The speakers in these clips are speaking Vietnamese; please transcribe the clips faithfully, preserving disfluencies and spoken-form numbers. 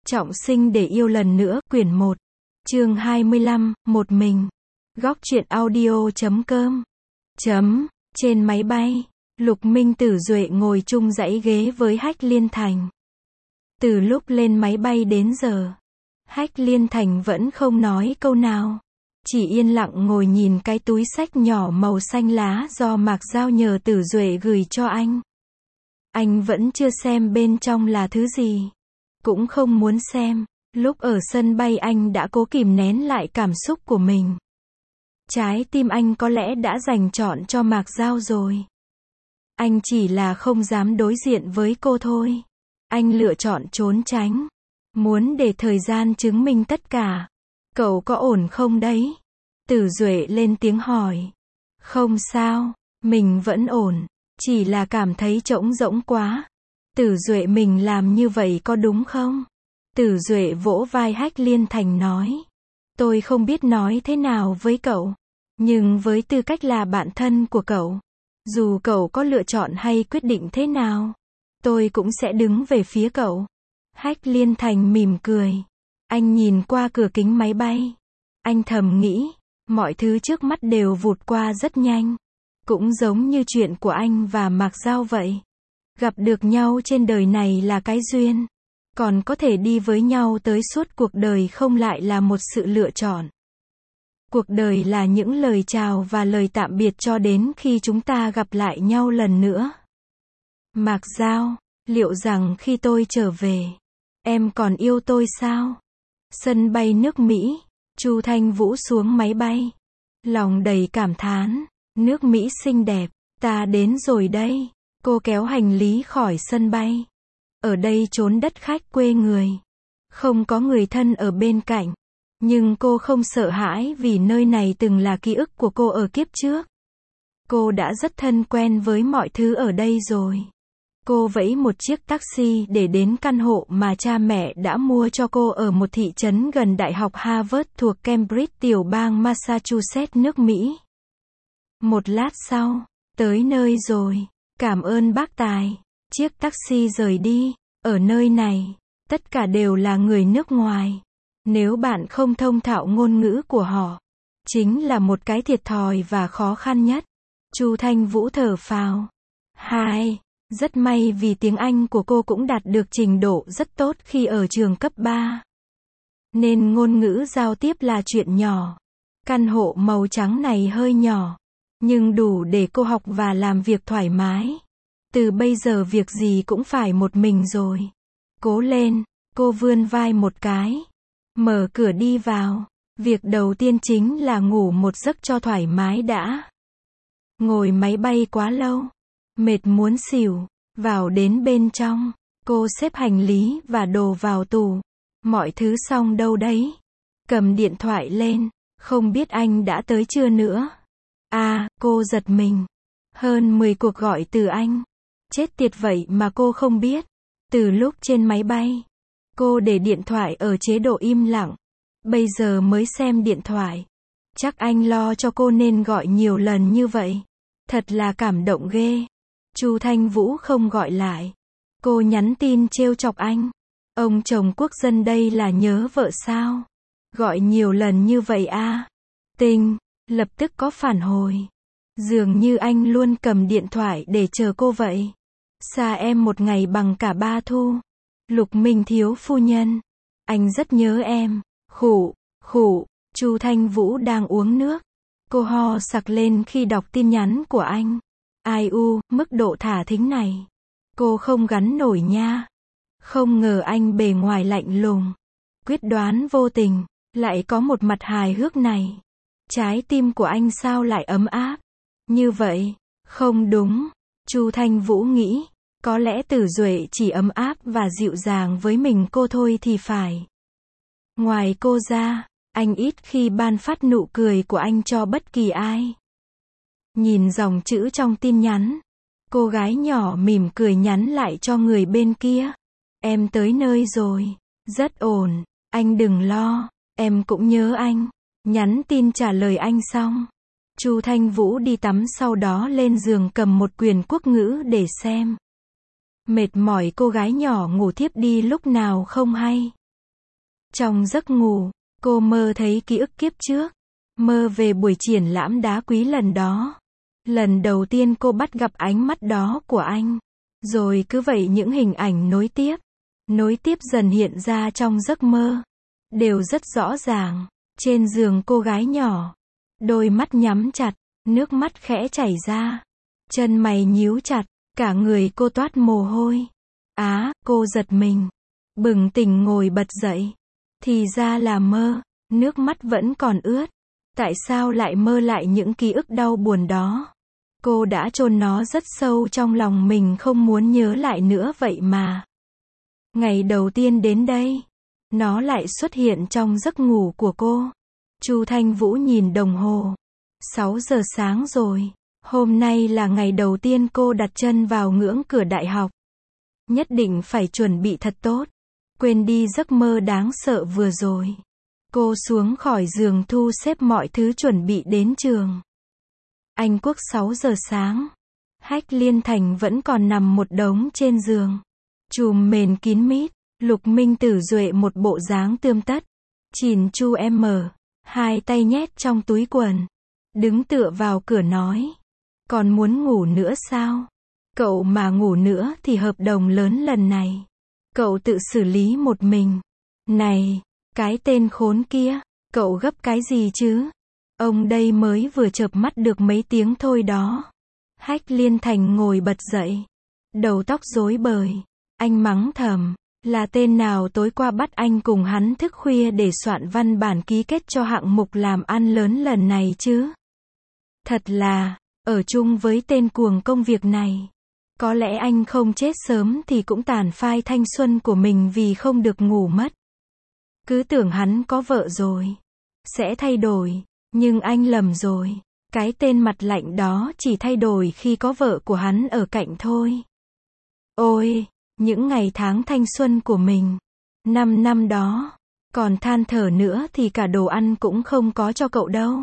Trọng sinh để yêu lần nữa, quyển một. Chương hai mươi lăm, một mình. Góc truyện audio chấm com. Chấm. Trên máy bay, Lục Minh Tử Duệ ngồi chung dãy ghế với Hách Liên Thành. Từ lúc lên máy bay đến giờ, Hách Liên Thành vẫn không nói câu nào. Chỉ yên lặng ngồi nhìn cái túi xách nhỏ màu xanh lá do Mạc Giao nhờ Tử Duệ gửi cho anh. Anh vẫn chưa xem bên trong là thứ gì. Cũng không muốn xem. Lúc ở sân bay anh đã cố kìm nén lại cảm xúc của mình. Trái tim anh có lẽ đã dành chọn cho Mạc Giao rồi. Anh chỉ là không dám đối diện với cô thôi. Anh lựa chọn trốn tránh. Muốn để thời gian chứng minh tất cả. Cậu có ổn không đấy? Tử Duệ lên tiếng hỏi. Không sao, mình vẫn ổn. Chỉ là cảm thấy trống rỗng quá. Tử Duệ, mình làm như vậy có đúng không? Tử Duệ vỗ vai Hách Liên Thành nói. Tôi không biết nói thế nào với cậu. Nhưng với tư cách là bạn thân của cậu, dù cậu có lựa chọn hay quyết định thế nào, tôi cũng sẽ đứng về phía cậu. Hách Liên Thành mỉm cười. Anh nhìn qua cửa kính máy bay. Anh thầm nghĩ, mọi thứ trước mắt đều vụt qua rất nhanh. Cũng giống như chuyện của anh và Mạc Giao vậy. Gặp được nhau trên đời này là cái duyên. Còn có thể đi với nhau tới suốt cuộc đời không lại là một sự lựa chọn. Cuộc đời là những lời chào và lời tạm biệt cho đến khi chúng ta gặp lại nhau lần nữa. Mạc Giao, liệu rằng khi tôi trở về, em còn yêu tôi sao? Sân bay nước Mỹ, Chu Thanh Vũ xuống máy bay. Lòng đầy cảm thán, nước Mỹ xinh đẹp, ta đến rồi đây. Cô kéo hành lý khỏi sân bay. Ở đây trốn đất khách quê người. Không có người thân ở bên cạnh. Nhưng cô không sợ hãi vì nơi này từng là ký ức của cô ở kiếp trước. Cô đã rất thân quen với mọi thứ ở đây rồi. Cô vẫy một chiếc taxi để đến căn hộ mà cha mẹ đã mua cho cô ở một thị trấn gần Đại học Harvard thuộc Cambridge, tiểu bang Massachusetts, nước Mỹ. Một lát sau, tới nơi rồi. Cảm ơn bác tài. Chiếc taxi rời đi. Ở nơi này, tất cả đều là người nước ngoài. Nếu bạn không thông thạo ngôn ngữ của họ, chính là một cái thiệt thòi và khó khăn nhất. Chu Thanh Vũ thở phào. Hai, rất may vì tiếng Anh của cô cũng đạt được trình độ rất tốt khi ở trường cấp ba. Nên ngôn ngữ giao tiếp là chuyện nhỏ. Căn hộ màu trắng này hơi nhỏ, nhưng đủ để cô học và làm việc thoải mái. Từ bây giờ việc gì cũng phải một mình rồi. Cố lên, cô vươn vai một cái. Mở cửa đi vào. Việc đầu tiên chính là ngủ một giấc cho thoải mái đã. Ngồi máy bay quá lâu. Mệt muốn xỉu. Vào đến bên trong. Cô xếp hành lý và đồ vào tủ. Mọi thứ xong đâu đấy. Cầm điện thoại lên. Không biết anh đã tới chưa nữa. À, cô giật mình. Hơn mười cuộc gọi từ anh. Chết tiệt, vậy mà cô không biết. Từ lúc trên máy bay, cô để điện thoại ở chế độ im lặng. Bây giờ mới xem điện thoại. Chắc anh lo cho cô nên gọi nhiều lần như vậy. Thật là cảm động ghê. Chu Thanh Vũ không gọi lại. Cô nhắn tin trêu chọc anh. Ông chồng quốc dân đây là nhớ vợ sao? Gọi nhiều lần như vậy à? Tinh, lập tức có phản hồi. Dường như anh luôn cầm điện thoại để chờ cô vậy. Xa em một ngày bằng cả ba thu. Lục Minh thiếu phu nhân. Anh rất nhớ em. Khụ, khụ. Chu Thanh Vũ đang uống nước. Cô ho sặc lên khi đọc tin nhắn của anh. Ai u, mức độ thả thính này. Cô không gắn nổi nha. Không ngờ anh bề ngoài lạnh lùng, quyết đoán vô tình, lại có một mặt hài hước này. Trái tim của anh sao lại ấm áp như vậy? Không đúng. Chu Thanh Vũ nghĩ, có lẽ Tử Duệ chỉ ấm áp và dịu dàng với mình cô thôi thì phải. Ngoài cô ra, anh ít khi ban phát nụ cười của anh cho bất kỳ ai. Nhìn dòng chữ trong tin nhắn, cô gái nhỏ mỉm cười nhắn lại cho người bên kia. Em tới nơi rồi, rất ổn, anh đừng lo, em cũng nhớ anh. Nhắn tin trả lời anh xong, Chu Thanh Vũ đi tắm, sau đó lên giường cầm một quyển quốc ngữ để xem. Mệt mỏi cô gái nhỏ ngủ thiếp đi lúc nào không hay. Trong giấc ngủ, cô mơ thấy ký ức kiếp trước. Mơ về buổi triển lãm đá quý lần đó. Lần đầu tiên cô bắt gặp ánh mắt đó của anh. Rồi cứ vậy những hình ảnh nối tiếp. Nối tiếp dần hiện ra trong giấc mơ. Đều rất rõ ràng. Trên giường cô gái nhỏ. Đôi mắt nhắm chặt. Nước mắt khẽ chảy ra. Chân mày nhíu chặt. Cả người cô toát mồ hôi. Á, cô giật mình. Bừng tỉnh ngồi bật dậy. Thì ra là mơ. Nước mắt vẫn còn ướt. Tại sao lại mơ lại những ký ức đau buồn đó? Cô đã chôn nó rất sâu trong lòng mình không muốn nhớ lại nữa vậy mà. Ngày đầu tiên đến đây, nó lại xuất hiện trong giấc ngủ của cô. Chu Thanh Vũ nhìn đồng hồ. sáu giờ sáng rồi. Hôm nay là ngày đầu tiên cô đặt chân vào ngưỡng cửa đại học. Nhất định phải chuẩn bị thật tốt. Quên đi giấc mơ đáng sợ vừa rồi. Cô xuống khỏi giường thu xếp mọi thứ chuẩn bị đến trường. Anh Quốc sáu giờ sáng. Hách Liên Thành vẫn còn nằm một đống trên giường. Chùm mền kín mít. Lục Minh Tử Duệ một bộ dáng tươm tất. Chỉn chu em mở. Hai tay nhét trong túi quần. Đứng tựa vào cửa nói. Còn muốn ngủ nữa sao? Cậu mà ngủ nữa thì hợp đồng lớn lần này. Cậu tự xử lý một mình. Này, cái tên khốn kia. Cậu gấp cái gì chứ? Ông đây mới vừa chợp mắt được mấy tiếng thôi đó. Hách Liên Thành ngồi bật dậy. Đầu tóc rối bời. Anh mắng thầm. Là tên nào tối qua bắt anh cùng hắn thức khuya để soạn văn bản ký kết cho hạng mục làm ăn lớn lần này chứ? Thật là, ở chung với tên cuồng công việc này. Có lẽ anh không chết sớm thì cũng tàn phai thanh xuân của mình vì không được ngủ mất. Cứ tưởng hắn có vợ rồi. Sẽ thay đổi. Nhưng anh lầm rồi. Cái tên mặt lạnh đó chỉ thay đổi khi có vợ của hắn ở cạnh thôi. Ôi, những ngày tháng thanh xuân của mình. Năm năm đó. Còn than thở nữa thì cả đồ ăn cũng không có cho cậu đâu.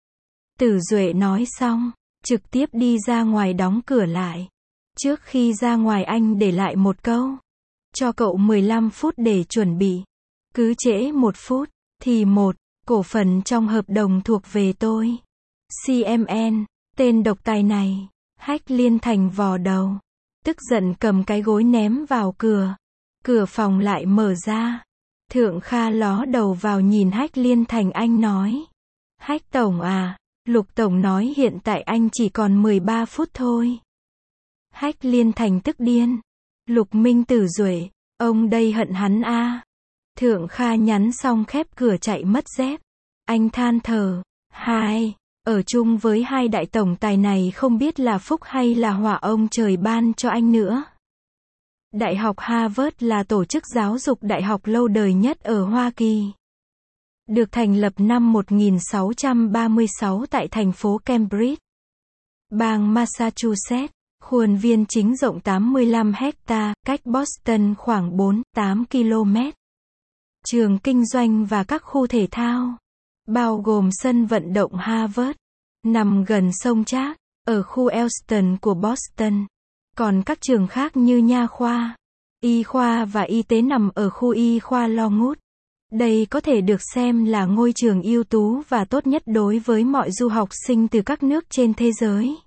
Tử Duệ nói xong. Trực tiếp đi ra ngoài đóng cửa lại. Trước khi ra ngoài anh để lại một câu. Cho cậu mười lăm phút để chuẩn bị. Cứ trễ một phút. Thì một. Cổ phần trong hợp đồng thuộc về tôi. xê em en. Tên độc tài này. Hách Liên Thành vò đầu. Tức giận cầm cái gối ném vào cửa. Cửa phòng lại mở ra. Thượng Kha ló đầu vào nhìn Hách Liên Thành, anh nói. Hách Tổng à, Lục Tổng nói hiện tại anh chỉ còn mười ba phút thôi. Hách Liên Thành tức điên. Lục Minh Tử Duệ, ông đây hận hắn a. À. Thượng Kha nhắn xong khép cửa chạy mất dép. Anh than thở. Hai, ở chung với hai đại tổng tài này không biết là phúc hay là họa ông trời ban cho anh nữa. Đại học Harvard là tổ chức giáo dục đại học lâu đời nhất ở Hoa Kỳ. Được thành lập năm một nghìn sáu trăm ba mươi sáu tại thành phố Cambridge, bang Massachusetts. Khuôn viên chính rộng tám mươi lăm héc-ta, cách Boston khoảng bốn đến tám ki lô mét. Trường kinh doanh và các khu thể thao, bao gồm sân vận động Harvard, nằm gần sông Charles, ở khu Elston của Boston. Còn các trường khác như nha khoa, y khoa và y tế nằm ở khu y khoa Longwood. Đây có thể được xem là ngôi trường ưu tú và tốt nhất đối với mọi du học sinh từ các nước trên thế giới.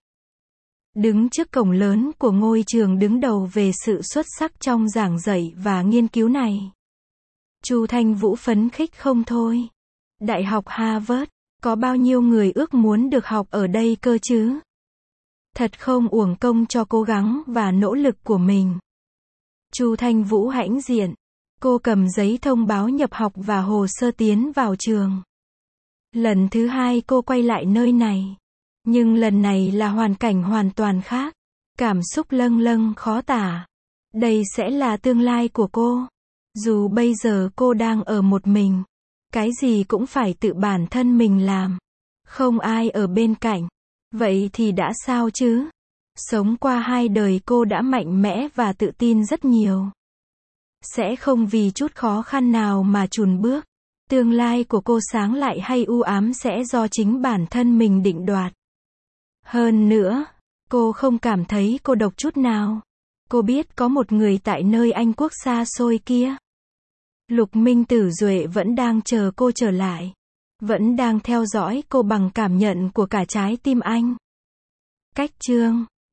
Đứng trước cổng lớn của ngôi trường đứng đầu về sự xuất sắc trong giảng dạy và nghiên cứu này. Chu Thanh Vũ phấn khích không thôi. Đại học Harvard, có bao nhiêu người ước muốn được học ở đây cơ chứ? Thật không uổng công cho cố gắng và nỗ lực của mình. Chu Thanh Vũ hãnh diện. Cô cầm giấy thông báo nhập học và hồ sơ tiến vào trường. Lần thứ hai cô quay lại nơi này. Nhưng lần này là hoàn cảnh hoàn toàn khác. Cảm xúc lâng lâng khó tả. Đây sẽ là tương lai của cô. Dù bây giờ cô đang ở một mình. Cái gì cũng phải tự bản thân mình làm. Không ai ở bên cạnh. Vậy thì đã sao chứ? Sống qua hai đời cô đã mạnh mẽ và tự tin rất nhiều. Sẽ không vì chút khó khăn nào mà chùn bước. Tương lai của cô sáng lại hay u ám sẽ do chính bản thân mình định đoạt. Hơn nữa, cô không cảm thấy cô độc chút nào. Cô biết có một người tại nơi Anh quốc xa xôi kia. Lục Minh Tử Duệ vẫn đang chờ cô trở lại. Vẫn đang theo dõi cô bằng cảm nhận của cả trái tim anh. Cách chương